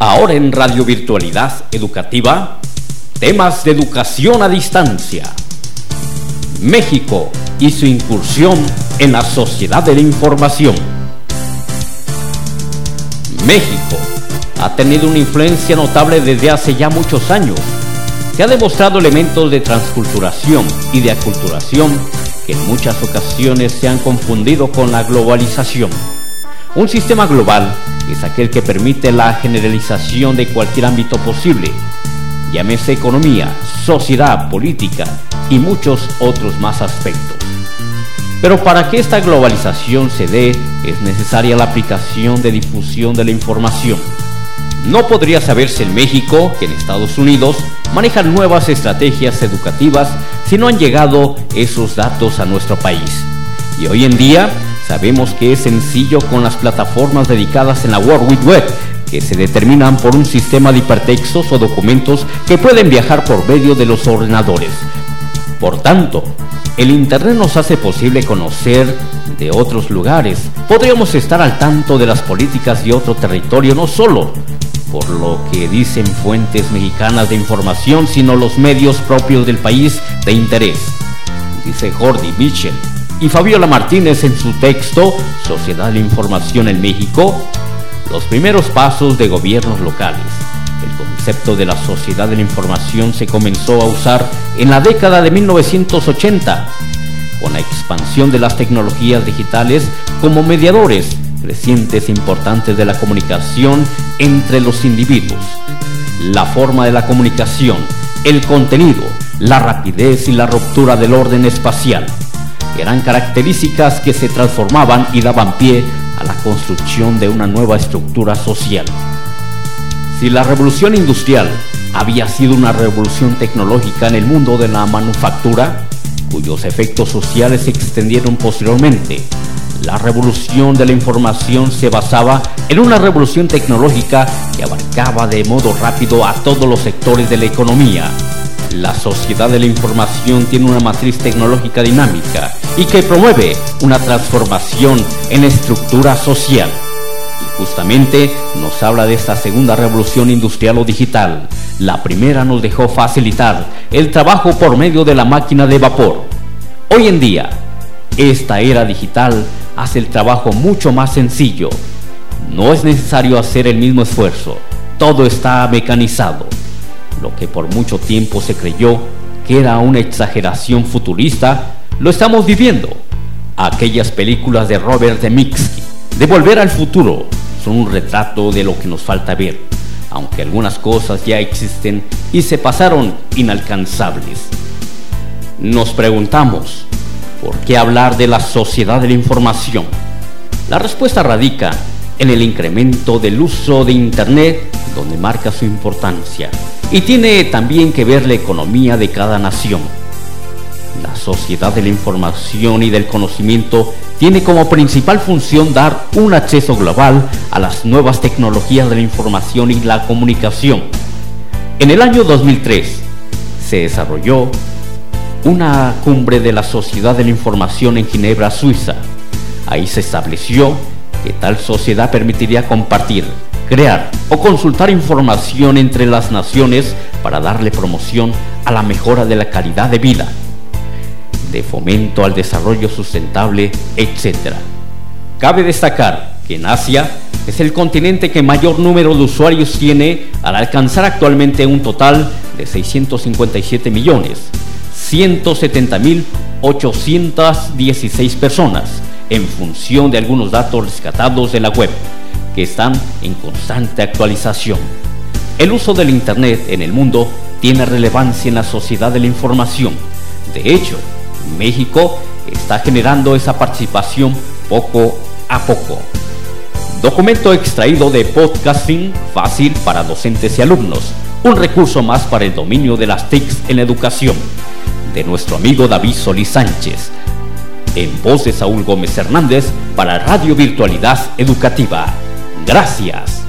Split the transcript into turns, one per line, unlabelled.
Ahora en Radio Virtualidad Educativa, temas de educación a distancia. México y su incursión en la sociedad de la información. México ha tenido una influencia notable desde hace ya muchos años, que ha demostrado elementos de transculturación y de aculturación que en muchas ocasiones se han confundido con la globalización. Un sistema global es aquel que permite la generalización de cualquier ámbito posible, llámese economía, sociedad, política y muchos otros más aspectos. Pero para que esta globalización se dé, es necesaria la aplicación de difusión de la información. No podría saberse en México que en Estados Unidos manejan nuevas estrategias educativas si no han llegado esos datos a nuestro país. Y hoy en día sabemos que es sencillo con las plataformas dedicadas en la World Wide Web, que se determinan por un sistema de hipertextos o documentos que pueden viajar por medio de los ordenadores. Por tanto, el Internet nos hace posible conocer de otros lugares. Podríamos estar al tanto de las políticas de otro territorio, no solo por lo que dicen fuentes mexicanas de información, sino los medios propios del país de interés, dice Jordi Mitchell y Fabiola Martínez en su texto Sociedad de la Información en México, los primeros pasos de gobiernos locales. El concepto de la sociedad de la información se comenzó a usar en la década de 1980, con la expansión de las tecnologías digitales como mediadores crecientes e importantes de la comunicación entre los individuos. La forma de la comunicación, el contenido, la rapidez y la ruptura del orden espacial eran características que se transformaban y daban pie a la construcción de una nueva estructura social. Si la revolución industrial había sido una revolución tecnológica en el mundo de la manufactura, cuyos efectos sociales se extendieron posteriormente, la revolución de la información se basaba en una revolución tecnológica que abarcaba de modo rápido a todos los sectores de la economía. La sociedad de la información tiene una matriz tecnológica dinámica y que promueve una transformación en la estructura social. Y justamente nos habla de esta segunda revolución industrial o digital. La primera nos dejó facilitar el trabajo por medio de la máquina de vapor. Hoy en día, esta era digital hace el trabajo mucho más sencillo. No es necesario hacer el mismo esfuerzo. Todo está mecanizado. Lo que por mucho tiempo se creyó que era una exageración futurista, lo estamos viviendo. Aquellas películas de Robert Zemeckis, de Volver al Futuro, son un retrato de lo que nos falta ver, aunque algunas cosas ya existen y se pasaron inalcanzables. Nos preguntamos, ¿por qué hablar de la sociedad de la información? La respuesta radica en el incremento del uso de Internet, donde marca su importancia, y tiene también que ver la economía de cada nación. La sociedad de la información y del conocimiento tiene como principal función dar un acceso global a las nuevas tecnologías de la información y la comunicación. En el año 2003 se desarrolló una cumbre de la sociedad de la información en Ginebra, Suiza. Ahí se estableció que tal sociedad permitiría compartir, crear o consultar información entre las naciones para darle promoción a la mejora de la calidad de vida, de fomento al desarrollo sustentable, etc. Cabe destacar que en Asia es el continente que mayor número de usuarios tiene, al alcanzar actualmente un total de 657.170.816 personas, en función de algunos datos rescatados de la web, que están en constante actualización. El uso del Internet en el mundo tiene relevancia en la sociedad de la información. De hecho, México está generando esa participación poco a poco. Documento extraído de Podcasting Fácil para docentes y alumnos, un recurso más para el dominio de las TICs en la educación, de nuestro amigo David Solís Sánchez, en voz de Saúl Gómez Hernández para Radio Virtualidad Educativa. Gracias.